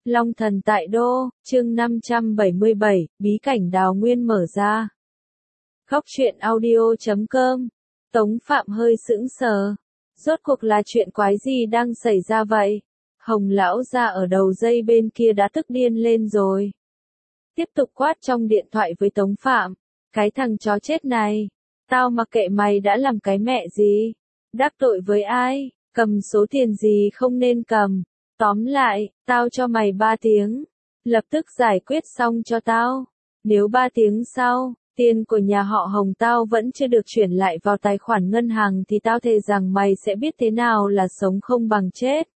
Long thần tại đô, chương 577, bí cảnh đào nguyên mở ra. Góc truyện audio.com. Tống Phạm hơi sững sờ. Rốt cuộc là chuyện quái gì đang xảy ra vậy? Hồng lão gia ở đầu dây bên kia đã tức điên lên rồi. Tiếp tục quát trong điện thoại với Tống Phạm. Cái thằng chó chết này. Tao mặc kệ mày đã làm cái mẹ gì? Đắc tội với ai? Cầm số tiền gì không nên cầm? Tóm lại, tao cho mày 3 tiếng. Lập tức giải quyết xong cho tao. Nếu 3 tiếng sau, tiền của nhà họ Hồng tao vẫn chưa được chuyển lại vào tài khoản ngân hàng thì tao thề rằng mày sẽ biết thế nào là sống không bằng chết.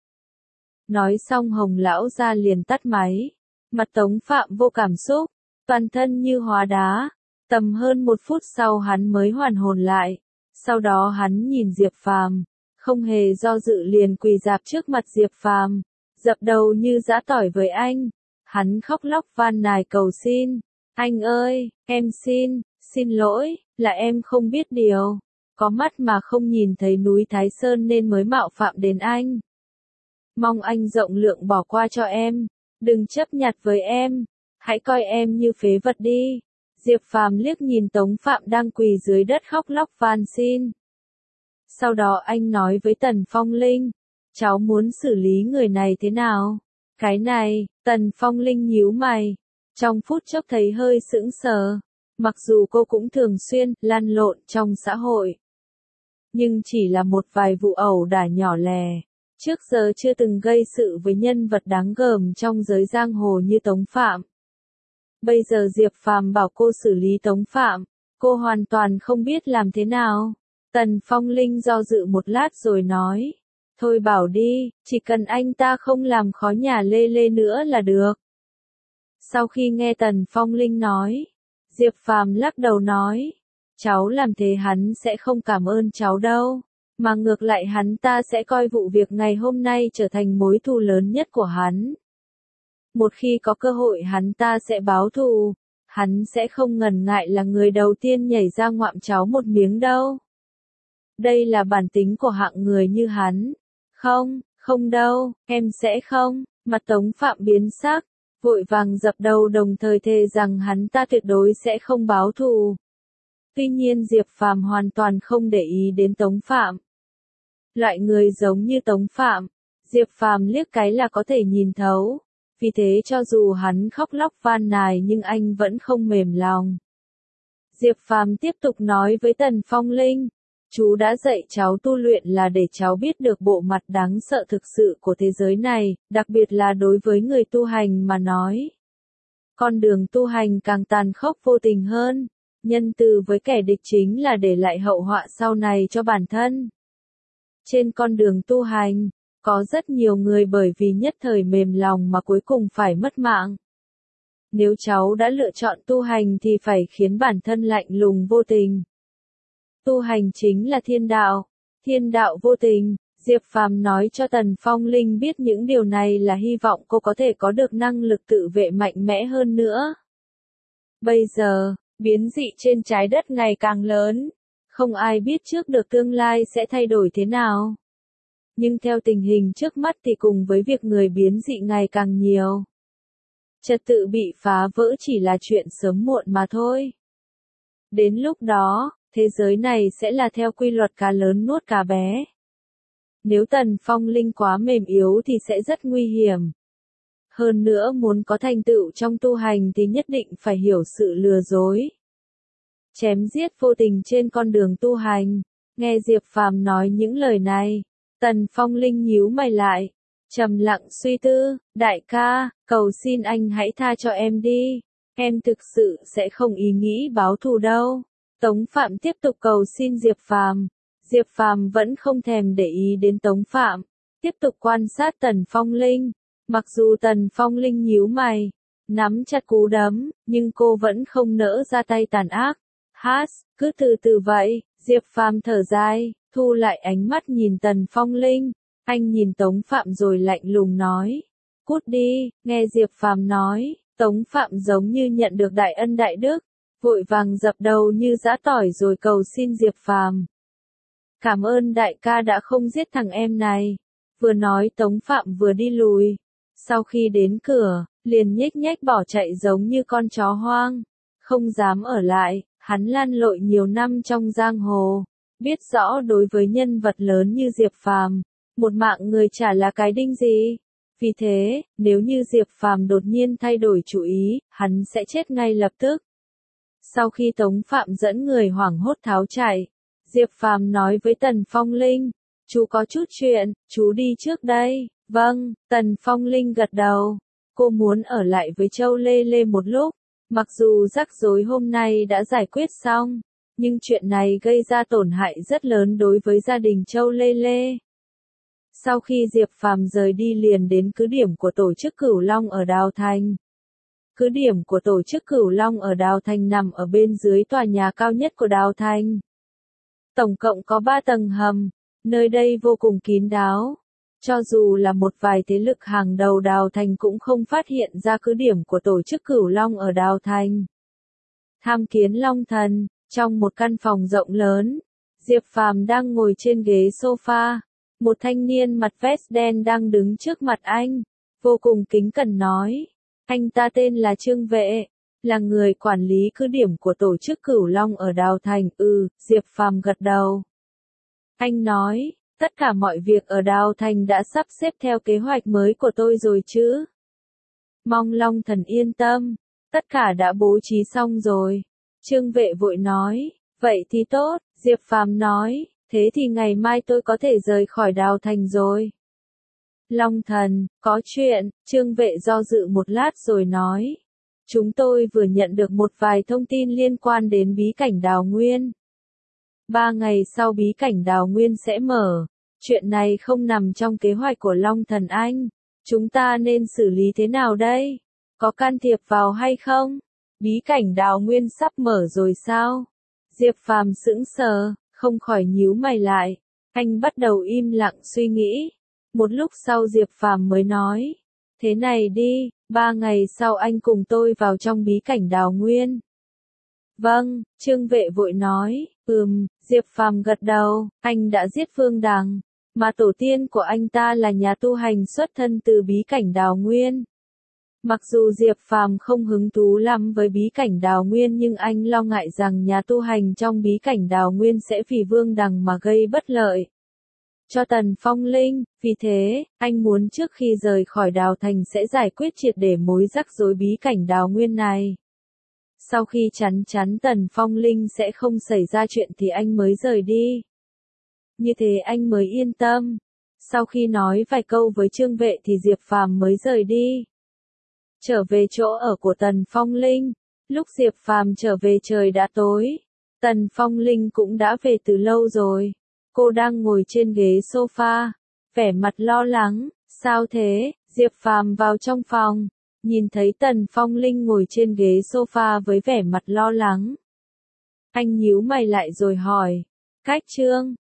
Nói xong Hồng lão gia liền tắt máy. Mặt Tống Phạm vô cảm xúc, toàn thân như hóa đá. Tầm hơn 1 phút sau hắn mới hoàn hồn lại. Sau đó hắn nhìn Diệp Phàm, không hề do dự liền quỳ rạp trước mặt Diệp Phàm, dập đầu như giã tỏi với anh. Hắn khóc lóc van nài cầu xin. Anh ơi, em xin lỗi, là em không biết điều. Có mắt mà không nhìn thấy núi Thái Sơn nên mới mạo phạm đến anh. Mong anh rộng lượng bỏ qua cho em. Đừng chấp nhặt với em. Hãy coi em như phế vật đi. Diệp Phàm liếc nhìn Tống Phạm đang quỳ dưới đất khóc lóc van xin. Sau đó anh nói với Tần Phong Linh. Cháu muốn xử lý người này thế nào? Cái này, Tần Phong Linh nhíu mày. Trong phút chốc thấy hơi sững sờ. Mặc dù cô cũng thường xuyên lăn lộn trong xã hội. Nhưng chỉ là một vài vụ ẩu đả nhỏ lè. Trước giờ chưa từng gây sự với nhân vật đáng gờm trong giới giang hồ như Tống Phạm. Bây giờ Diệp Phàm bảo cô xử lý Tống Phạm. Cô hoàn toàn không biết làm thế nào. Tần Phong Linh do dự một lát rồi nói. Thôi bảo đi, chỉ cần anh ta không làm khó nhà Lê Lê nữa là được. Sau khi nghe Tần Phong Linh nói, Diệp Phàm lắc đầu nói. Cháu làm thế hắn sẽ không cảm ơn cháu đâu. Mà ngược lại hắn ta sẽ coi vụ việc ngày hôm nay trở thành mối thù lớn nhất của hắn. Một khi có cơ hội hắn ta sẽ báo thù. Hắn sẽ không ngần ngại là người đầu tiên nhảy ra ngoạm cháu một miếng đâu. Đây là bản tính của hạng người như hắn. Không đâu, em sẽ không. Mặt Tống Phạm biến sắc, vội vàng dập đầu đồng thời thề rằng hắn ta tuyệt đối sẽ không báo thù. Tuy nhiên Diệp Phàm hoàn toàn không để ý đến Tống Phạm. Loại người giống như Tống Phạm, Diệp Phàm liếc cái là có thể nhìn thấu. Vì thế cho dù hắn khóc lóc van nài nhưng anh vẫn không mềm lòng. Diệp Phàm tiếp tục nói với Tần Phong Linh. Chú đã dạy cháu tu luyện là để cháu biết được bộ mặt đáng sợ thực sự của thế giới này, đặc biệt là đối với người tu hành mà nói. Con đường tu hành càng tàn khốc vô tình hơn. Nhân từ với kẻ địch chính là để lại hậu họa sau này cho bản thân. Trên con đường tu hành, có rất nhiều người bởi vì nhất thời mềm lòng mà cuối cùng phải mất mạng. Nếu cháu đã lựa chọn tu hành thì phải khiến bản thân lạnh lùng vô tình. Tu hành chính là thiên đạo vô tình. Diệp Phàm nói cho Tần Phong Linh biết những điều này là hy vọng cô có thể có được năng lực tự vệ mạnh mẽ hơn nữa. Bây giờ, biến dị trên trái đất ngày càng lớn. Không ai biết trước được tương lai sẽ thay đổi thế nào. Nhưng theo tình hình trước mắt thì cùng với việc người biến dị ngày càng nhiều, trật tự bị phá vỡ chỉ là chuyện sớm muộn mà thôi. Đến lúc đó, thế giới này sẽ là theo quy luật cá lớn nuốt cá bé. Nếu Tần Phong Linh quá mềm yếu thì sẽ rất nguy hiểm. Hơn nữa muốn có thành tựu trong tu hành thì nhất định phải hiểu sự lừa dối. Chém giết vô tình trên con đường tu hành. Nghe Diệp Phàm nói những lời này, Tần Phong Linh nhíu mày lại, trầm lặng suy tư. Đại ca, cầu xin anh hãy tha cho em đi. Em thực sự sẽ không ý nghĩ báo thù đâu. Tống Phạm tiếp tục cầu xin Diệp Phàm. Diệp Phàm vẫn không thèm để ý đến Tống Phạm, tiếp tục quan sát Tần Phong Linh. Mặc dù Tần Phong Linh nhíu mày, nắm chặt cú đấm, nhưng cô vẫn không nỡ ra tay tàn ác. Cứ từ từ vậy. Diệp Phàm thở dài, thu lại ánh mắt nhìn Tần Phong Linh. Anh nhìn Tống Phạm rồi lạnh lùng nói. Cút đi. Nghe Diệp Phàm nói, Tống Phạm giống như nhận được đại ân đại đức. Vội vàng dập đầu như giã tỏi rồi cầu xin Diệp Phàm. Cảm ơn đại ca đã không giết thằng em này. Vừa nói Tống Phạm vừa đi lùi. Sau khi đến cửa, liền nhếch nhếch bỏ chạy giống như con chó hoang, không dám ở lại, hắn lăn lội nhiều năm trong giang hồ, biết rõ đối với nhân vật lớn như Diệp Phàm, một mạng người chả là cái đinh gì. Vì thế, nếu như Diệp Phàm đột nhiên thay đổi chủ ý, hắn sẽ chết ngay lập tức. Sau khi Tống Phạm dẫn người hoảng hốt tháo chạy, Diệp Phàm nói với Tần Phong Linh, chú có chút chuyện, chú đi trước đây. Vâng, Tần Phong Linh gật đầu. Cô muốn ở lại với Châu Lê Lê một lúc, mặc dù rắc rối hôm nay đã giải quyết xong, nhưng chuyện này gây ra tổn hại rất lớn đối với gia đình Châu Lê Lê. Sau khi Diệp Phàm rời đi liền đến cứ điểm của tổ chức Cửu Long ở Đào Thành. Cứ điểm của tổ chức Cửu Long ở Đào Thành nằm ở bên dưới tòa nhà cao nhất của Đào Thành. Tổng cộng có 3 tầng hầm, nơi đây vô cùng kín đáo. Cho dù là một vài thế lực hàng đầu Đào Thành cũng không phát hiện ra cứ điểm của tổ chức Cửu Long ở Đào Thành. Tham kiến Long Thần, trong một căn phòng rộng lớn, Diệp Phàm đang ngồi trên ghế sofa. Một thanh niên mặt vest đen đang đứng trước mặt anh, vô cùng kính cẩn nói. Anh ta tên là Trương Vệ, là người quản lý cứ điểm của tổ chức Cửu Long ở Đào Thành. Diệp Phàm gật đầu. Anh nói, tất cả mọi việc ở Đào Thành đã sắp xếp theo kế hoạch mới của tôi rồi chứ? Mong Long Thần yên tâm, tất cả đã bố trí xong rồi. Trương Vệ vội nói, vậy thì tốt, Diệp Phàm nói, thế thì ngày mai tôi có thể rời khỏi Đào Thành rồi. Long Thần, có chuyện, Trương Vệ do dự một lát rồi nói. Chúng tôi vừa nhận được một vài thông tin liên quan đến bí cảnh Đào Nguyên. 3 ngày sau bí cảnh Đào Nguyên sẽ mở. Chuyện này không nằm trong kế hoạch của Long Thần anh. Chúng ta nên xử lý thế nào đây? Có can thiệp vào hay không? Bí cảnh Đào Nguyên sắp mở rồi sao? Diệp Phàm sững sờ, không khỏi nhíu mày lại. Anh bắt đầu im lặng suy nghĩ. Một lúc sau Diệp Phàm mới nói. Thế này đi, 3 ngày sau anh cùng tôi vào trong bí cảnh Đào Nguyên. Vâng, Trương Vệ vội nói. Diệp Phàm gật đầu. Anh đã giết Vương Đằng, mà tổ tiên của anh ta là nhà tu hành xuất thân từ bí cảnh Đào Nguyên. Mặc dù Diệp Phàm không hứng thú lắm với bí cảnh Đào Nguyên nhưng anh lo ngại rằng nhà tu hành trong bí cảnh Đào Nguyên sẽ vì Vương Đằng mà gây bất lợi cho Tần Phong Linh. Vì thế, anh muốn trước khi rời khỏi Đào Thành sẽ giải quyết triệt để mối rắc rối bí cảnh Đào Nguyên này. Sau khi chắn chắn Tần Phong Linh sẽ không xảy ra chuyện thì anh mới rời đi. Như thế anh mới yên tâm. Sau khi nói vài câu với Trương Vệ thì Diệp Phàm mới rời đi. Trở về chỗ ở của Tần Phong Linh. Lúc Diệp Phàm trở về trời đã tối. Tần Phong Linh cũng đã về từ lâu rồi. Cô đang ngồi trên ghế sofa, vẻ mặt lo lắng. Sao thế? Diệp Phàm vào trong phòng, nhìn thấy Tần Phong Linh ngồi trên ghế sofa với vẻ mặt lo lắng. Anh nhíu mày lại rồi hỏi. Cách Trương,